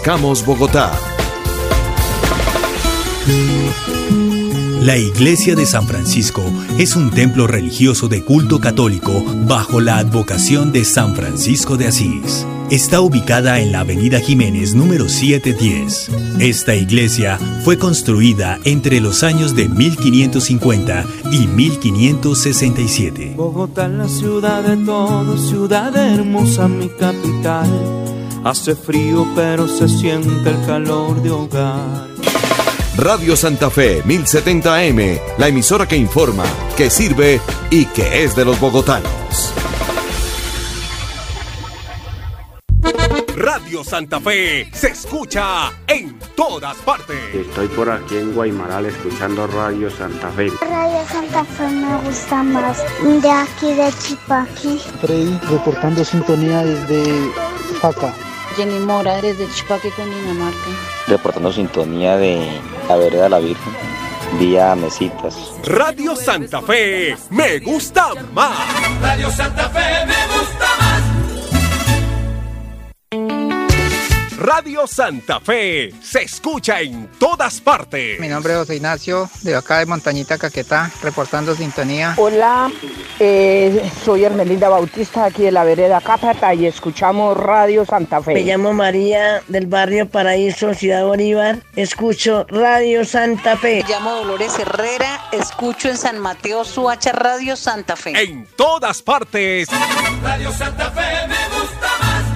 Refrescamos Bogotá. La Iglesia de San Francisco es un templo religioso de culto católico bajo la advocación de San Francisco de Asís. Está ubicada en la Avenida Jiménez número 710. Esta iglesia fue construida entre los años de 1550 y 1567. Bogotá, la ciudad de todos, ciudad hermosa, mi capital. Hace frío pero se siente el calor de hogar. Radio Santa Fe 1070 AM, la emisora que informa, que sirve y que es de los bogotanos. Radio Santa Fe se escucha en todas partes. Estoy por aquí en Guaymaral escuchando Radio Santa Fe. Radio Santa Fe me gusta más, de aquí de Chipaqui. Freddy reportando sintonía desde Paca. Jenny Mora desde Chipaqui, Cundinamarca. Reportando sintonía de la vereda La Virgen, vía Mesitas. Radio Santa Fe me gusta más. Radio Santa Fe me gusta más. Radio Santa Fe se escucha en todas partes. Mi nombre es José Ignacio, de acá de Montañita, Caquetá, reportando sintonía. Hola, soy Hermelinda Bautista, aquí de la vereda Cápata, y escuchamos Radio Santa Fe. Me llamo María, del barrio Paraíso, Ciudad Bolívar, escucho Radio Santa Fe. Me llamo Dolores Herrera, escucho en San Mateo Suacha Radio Santa Fe. En todas partes. Radio Santa Fe me gusta más.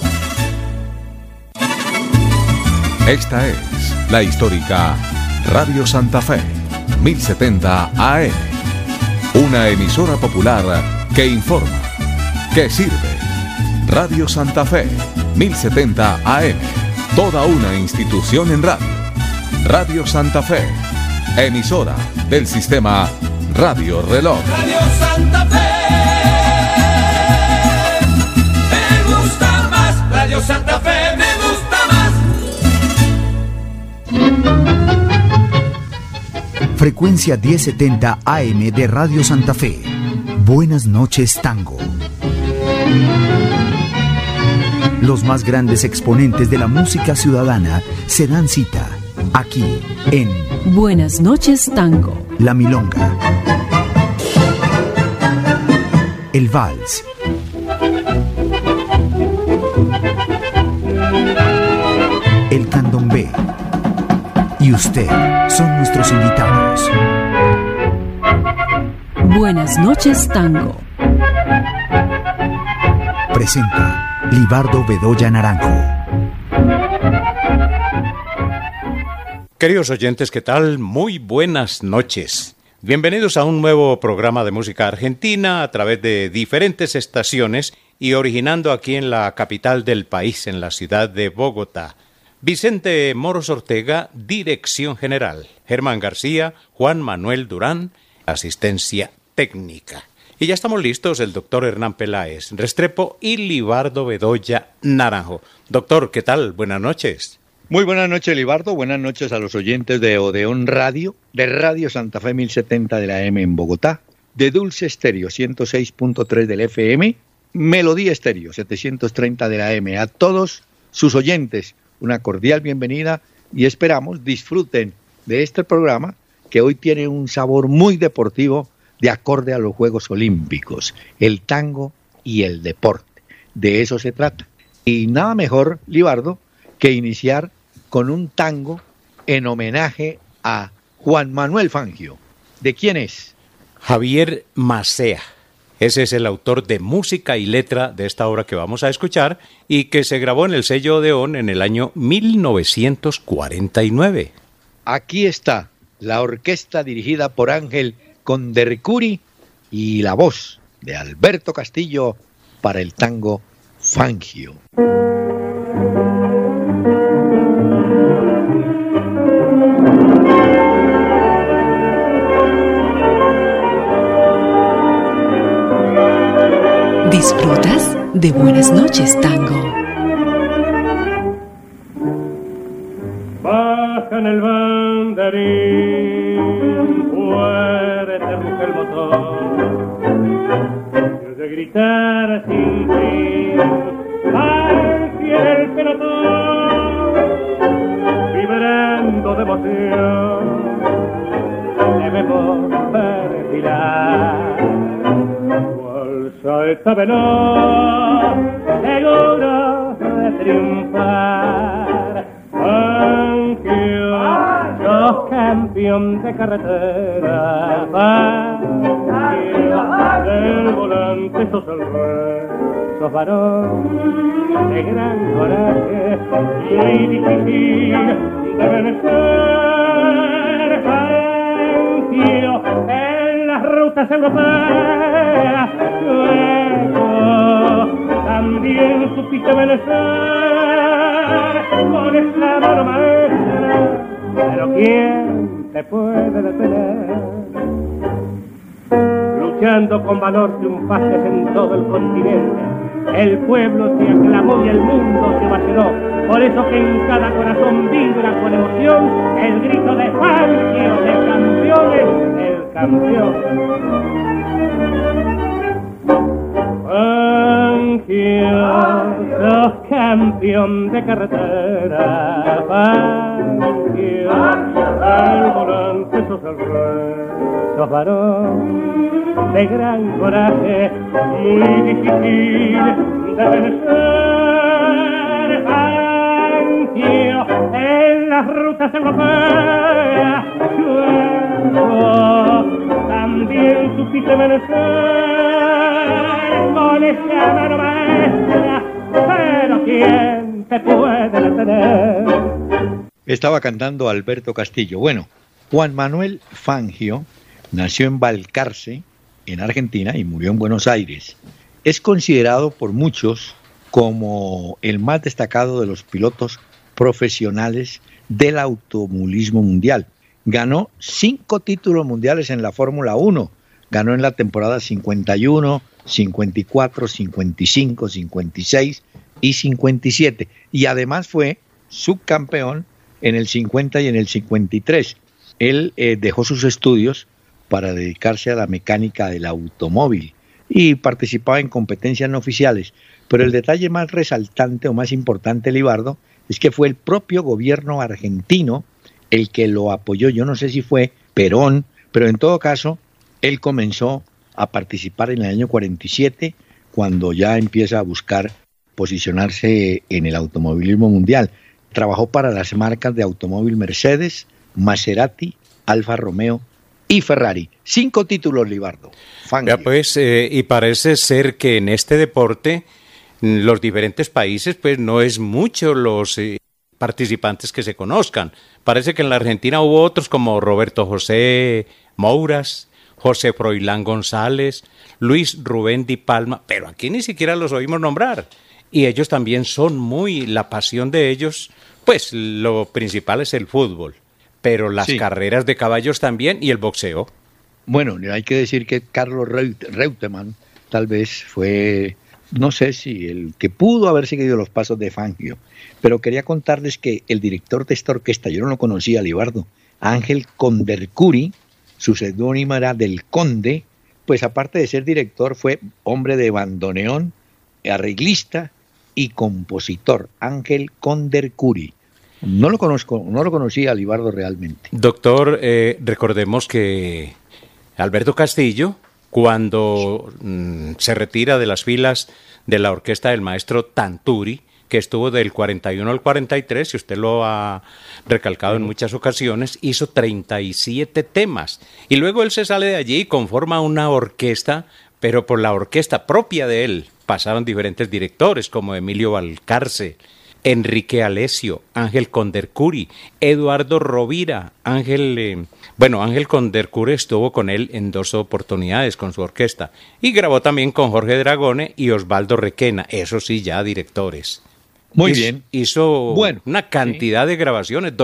Esta es la histórica Radio Santa Fe 1070 AM, una emisora popular que informa, que sirve. Radio Santa Fe 1070 AM, toda una institución en radio. Radio Santa Fe, emisora del sistema Radio Reloj. Radio Santa Fe me gusta más. Radio Santa Fe me gusta más. Frecuencia 1070 AM de Radio Santa Fe. Buenas noches, Tango. Los más grandes exponentes de la música ciudadana se dan cita aquí en Buenas noches, Tango. La Milonga, el Vals, el Candombe y usted son nuestros invitados. Buenas noches, Tango. Presenta Libardo Bedoya Naranjo. Queridos oyentes, ¿qué tal? Muy buenas noches. Bienvenidos a un nuevo programa de música argentina a través de diferentes estaciones y originando aquí en la capital del país, en la ciudad de Bogotá. Vicente Moros Ortega, dirección general. Germán García, Juan Manuel Durán, asistencia técnica. Y ya estamos listos, el doctor Hernán Peláez Restrepo y Libardo Bedoya Naranjo. Doctor, ¿qué tal? Buenas noches. Muy buenas noches, Libardo. Buenas noches a los oyentes de Odeón Radio, de Radio Santa Fe 1070 de la M en Bogotá, de Dulce Estéreo 106.3 del FM, Melodía Estéreo 730 de la M. A todos sus oyentes, una cordial bienvenida y esperamos disfruten de este programa que hoy tiene un sabor muy deportivo de acorde a los Juegos Olímpicos, el tango y el deporte. De eso se trata. Y nada mejor, Libardo, que iniciar con un tango en homenaje a Juan Manuel Fangio. ¿De quién es? Javier Macea. Ese es el autor de música y letra de esta obra que vamos a escuchar y que se grabó en el sello Odeón en el año 1949. Aquí está la orquesta dirigida por Ángel Conderricuri y la voz de Alberto Castillo para el tango Fangio. ¿Disfrutas de Buenas noches, Tango? Baja en el banderín, fuerte ruge el motor. Yo de gritar sin fin, al pie del pelotón. de emoción debemos perfilar. Cual saeta veloz, seguro de triunfar. Fangio, sos campeón de carretera. Fangio, del volante sos el rey. Sos varón de gran coraje y difícil de vencer. Fangio, en las rutas europeas, luego también supiste vencer con esa mano maestra. Pero ¿quién te puede detener? Luchando con valor triunfaste en todo el continente. El pueblo te aclamó y el mundo te vaciló. Por eso que en cada corazón vibra con emoción el grito de Fangio, de campeones, el campeón. Fangio, sos campeón de carretera. Fangio, al volante sos el rey. Sos varón de gran coraje, muy difícil de vencer. Fangio, en las rutas europeas, luego también supiste vencer con esa mano maestra. Pero ¿quién te puede detener? Estaba cantando Alberto Castillo. Bueno, Juan Manuel Fangio nació en Balcarce, en Argentina, y murió en Buenos Aires. Es considerado por muchos como el más destacado de los pilotos profesionales del automovilismo mundial. Ganó 5 títulos mundiales en la Fórmula 1. Ganó en la temporada 51, 54, 55, 56 y 57. Y además fue subcampeón en el 50 y en el 53. Él dejó sus estudios para dedicarse a la mecánica del automóvil y participaba en competencias no oficiales. Pero el detalle más resaltante o más importante, Libardo, es que fue el propio gobierno argentino el que lo apoyó. Yo no sé si fue Perón, pero en todo caso, él comenzó a participar en el año 47, cuando ya empieza a buscar posicionarse en el automovilismo mundial. Trabajó para las marcas de automóvil Mercedes, Maserati, Alfa Romeo y Ferrari. 5 títulos, Libardo. Ya pues, y parece ser que en este deporte los diferentes países, pues no es mucho los participantes que se conozcan. Parece que en la Argentina hubo otros como Roberto José Mouras, José Froilán González, Luis Rubén Di Palma, pero aquí ni siquiera los oímos nombrar. Y ellos también son la pasión de ellos, pues lo principal es el fútbol, pero las carreras de caballos también y el boxeo. Bueno, hay que decir que Carlos Reutemann tal vez fue, no sé si el que pudo haber seguido los pasos de Fangio, pero quería contarles que el director de esta orquesta, yo no lo conocía, Libardo, Ángel Condercuri, su seudónimo era Del Conde, pues aparte de ser director fue hombre de bandoneón, arreglista y compositor. Ángel Condercuri. No lo conocía, Libardo, realmente. Doctor, recordemos que Alberto Castillo, cuando se retira de las filas de la orquesta del maestro Tanturi, que estuvo del 41 al 43, y usted lo ha recalcado en muchas ocasiones, hizo 37 temas. Y luego él se sale de allí y conforma una orquesta, pero por la orquesta propia de él pasaron diferentes directores como Emilio Valcarce, Enrique Alesio, Ángel Condercuri, Eduardo Rovira, Ángel Condercuri estuvo con él en 2 oportunidades con su orquesta y grabó también con Jorge Dragone y Osvaldo Requena, eso sí, ya directores. Muy bien. Hizo una cantidad de grabaciones,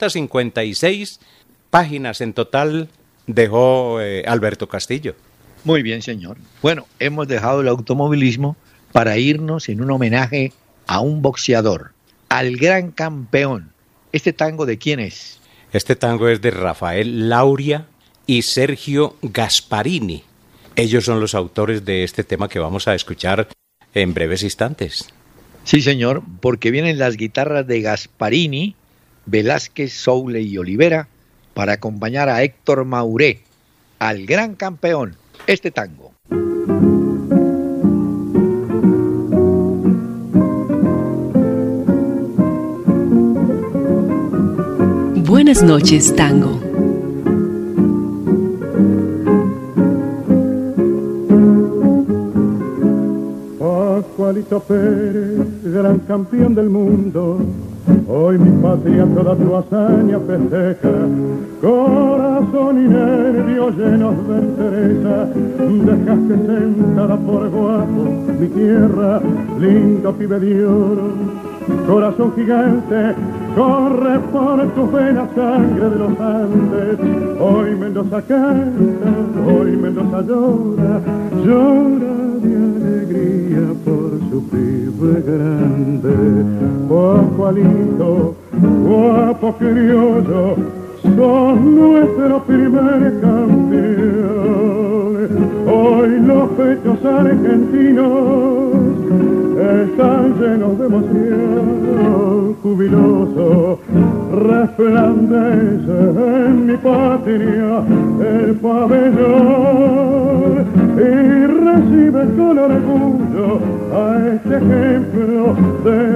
256 páginas en total dejó Alberto Castillo. Muy bien, señor. Bueno, hemos dejado el automovilismo para irnos en un homenaje a un boxeador, al gran campeón. ¿Este tango de quién es? Este tango es de Rafael Lauria y Sergio Gasparini. Ellos son los autores de este tema que vamos a escuchar en breves instantes. Sí, señor, porque vienen las guitarras de Gasparini, Velázquez, Soule y Olivera para acompañar a Héctor Mauré, al gran campeón, este tango. Buenas noches, tango. Pascualito Pérez, gran campeón del mundo, hoy mi patria toda tu hazaña festeja, corazón y nervios llenos de entereza, dejaste sentada por guapo mi tierra, lindo pibe de oro, corazón gigante, corre por tu vena sangre de los Andes, hoy Mendoza canta, hoy Mendoza llora, llora de alegría por su pibe grande. Pascualito, guapo criollo, son nuestro primer campeón. Hoy los pechos argentinos están llenos de emoción, jubiloso resplandece en mi patria el pabellón y recibe con orgullo a este ejemplo de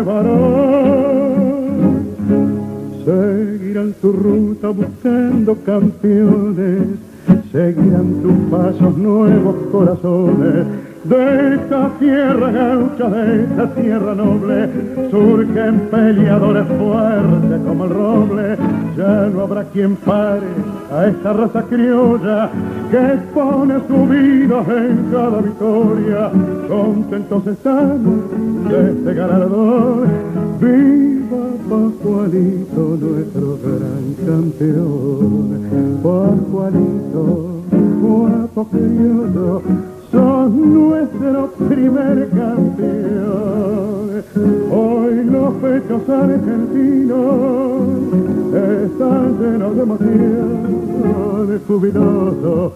varón. Seguirán tu ruta buscando campeones, seguirán tus pasos nuevos corazones. De esta tierra gaucha, de esta tierra noble, surgen peleadores fuertes como el roble. Ya no habrá quien pare a esta raza criolla que pone su vida en cada victoria. Contentos estamos de este galardón. Viva Pascualito, nuestro gran campeón. Pascualito, guapo criollo, son nuestro primer campeón. Hoy los pechos argentinos están llenos de emoción, jubiloso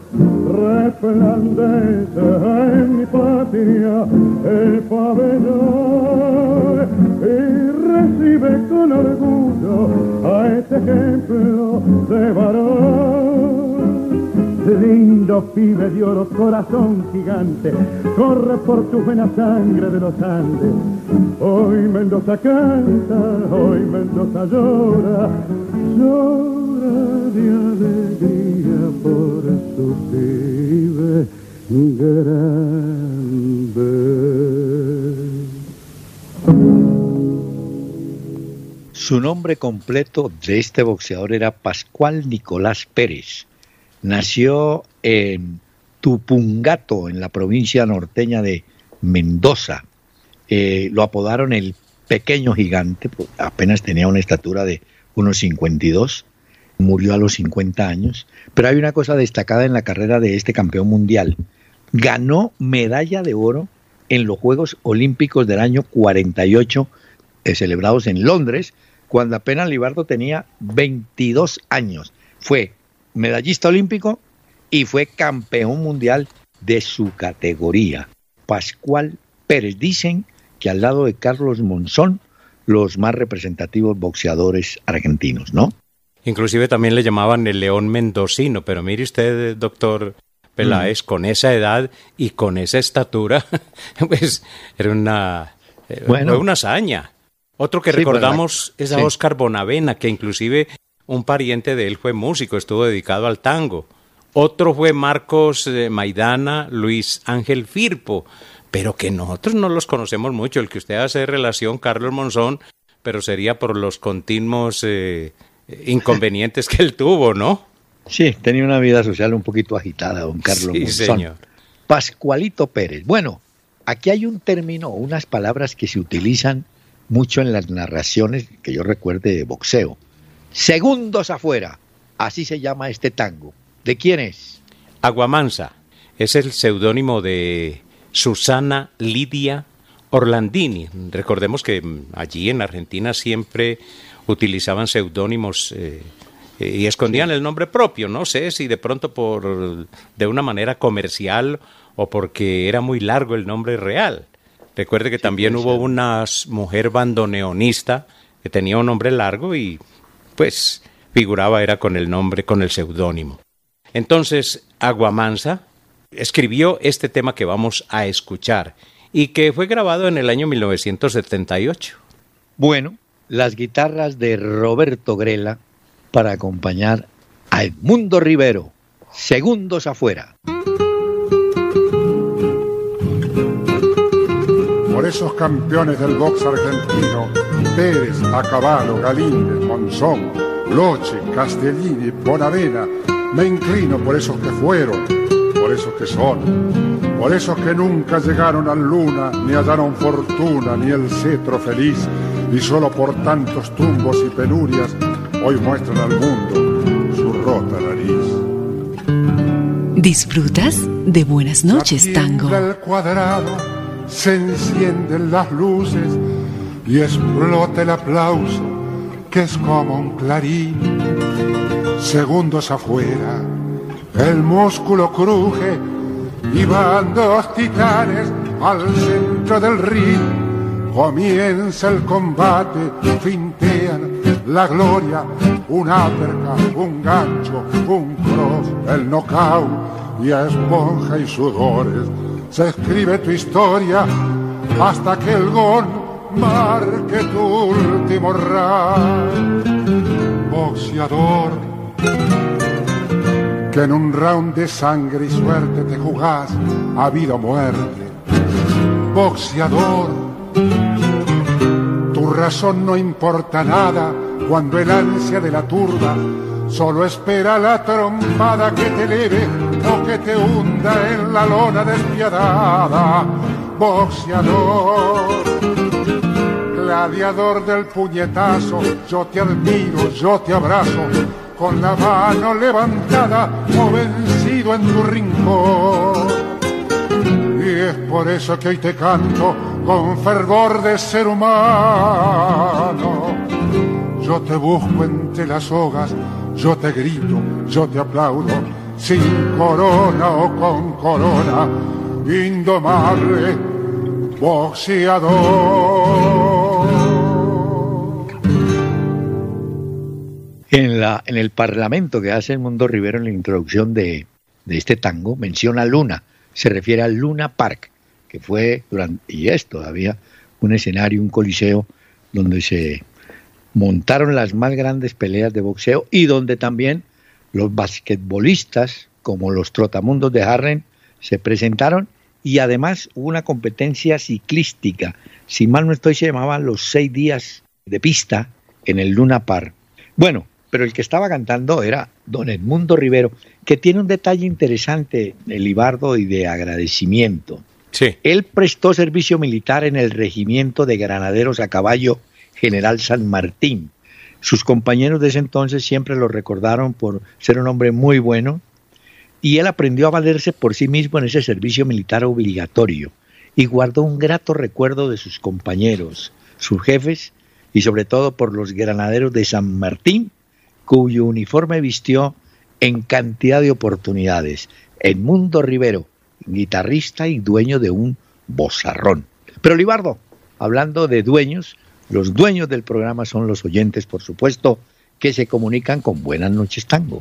resplandece en mi patria el pabellón y recibe con orgullo a este ejemplo de varón. Lindo pibe de oro, corazón gigante, corre por tu vena sangre de los Andes. Hoy Mendoza canta, hoy Mendoza llora, llora de alegría por su pibe grande. Su nombre completo de este boxeador era Pascual Nicolás Pérez. Nació en Tupungato, en la provincia norteña de Mendoza. Lo apodaron el pequeño gigante, apenas tenía una estatura de unos 52, murió a los 50 años. Pero hay una cosa destacada en la carrera de este campeón mundial. Ganó medalla de oro en los Juegos Olímpicos del año 48, celebrados en Londres, cuando apenas Libardo tenía 22 años. Fue medallista olímpico y fue campeón mundial de su categoría. Pascual Pérez, dicen que al lado de Carlos Monzón, los más representativos boxeadores argentinos, ¿no? Inclusive también le llamaban el león mendocino, pero mire usted, doctor Peláez, con esa edad y con esa estatura, pues era una hazaña. Otro que recordamos es a Óscar Bonavena, que inclusive un pariente de él fue músico, estuvo dedicado al tango. Otro fue Marcos Maidana, Luis Ángel Firpo, pero que nosotros no los conocemos mucho. El que usted hace relación, Carlos Monzón, pero sería por los continuos inconvenientes que él tuvo, ¿no? Sí, tenía una vida social un poquito agitada, don Carlos Monzón. Sí, señor. Pascualito Pérez. Bueno, aquí hay un término, unas palabras que se utilizan mucho en las narraciones, que yo recuerde, de boxeo. Segundos afuera, así se llama este tango. ¿De quién es? Aguamansa, es el seudónimo de Susana Lidia Orlandini. Recordemos que allí en Argentina siempre utilizaban seudónimos y escondían el nombre propio. No sé si de pronto de una manera comercial o porque era muy largo el nombre real. Recuerde que también hubo una mujer bandoneonista que tenía un nombre largo y pues figuraba era con el nombre, con el seudónimo. Entonces, Aguamansa escribió este tema que vamos a escuchar y que fue grabado en el año 1978. Bueno, las guitarras de Roberto Grela para acompañar a Edmundo Rivero, Segundos Afuera. Por esos campeones del box argentino, Pérez, Acabalo, Galíndez, Monzón, Loche, Castellini, Bonavena, me inclino por esos que fueron, por esos que son, por esos que nunca llegaron a luna, ni hallaron fortuna, ni el cetro feliz, y solo por tantos tumbos y penurias, hoy muestran al mundo su rota nariz. ¿Disfrutas de Buenas noches, Tango? El cuadrado, se encienden las luces y explota el aplauso, que es como un clarín. Segundos afuera, el músculo cruje y van dos titanes al centro del ring. Comienza el combate, fintean la gloria, un uppercut, un gancho, un cross, el knockout, y a esponja y sudores se escribe tu historia hasta que el gong marque tu último round. Boxeador, que en un round de sangre y suerte te jugás a vida o muerte. Boxeador, tu razón no importa nada cuando el ansia de la turba solo espera la trompada que te eleve o que te hunda en la lona despiadada. Boxeador, gladiador del puñetazo, yo te admiro, yo te abrazo, con la mano levantada o vencido en tu rincón. Y es por eso que hoy te canto con fervor de ser humano. Yo te busco entre las sogas, yo te grito, yo te aplaudo, sin corona o con corona, indomable boxeador. En el parlamento que hace Edmundo Rivero en la introducción de este tango, menciona Luna, se refiere al Luna Park, que fue y es todavía un escenario, un coliseo, donde se montaron las más grandes peleas de boxeo y donde también los basquetbolistas, como los trotamundos de Harlem, se presentaron, y además hubo una competencia ciclística, si mal no estoy, se llamaban los 6 días de pista en el Luna Park. Bueno, pero el que estaba cantando era don Edmundo Rivero, que tiene un detalle interesante, Elibardo, y de agradecimiento. Sí. Él prestó servicio militar en el regimiento de granaderos a caballo General San Martín. Sus compañeros de ese entonces siempre lo recordaron por ser un hombre muy bueno, y él aprendió a valerse por sí mismo en ese servicio militar obligatorio y guardó un grato recuerdo de sus compañeros, sus jefes y sobre todo por los granaderos de San Martín, cuyo uniforme vistió en cantidad de oportunidades. Edmundo Rivero, guitarrista y dueño de un vozarrón. Pero Libardo, hablando de dueños, los dueños del programa son los oyentes, por supuesto, que se comunican con Buenas noches Tango.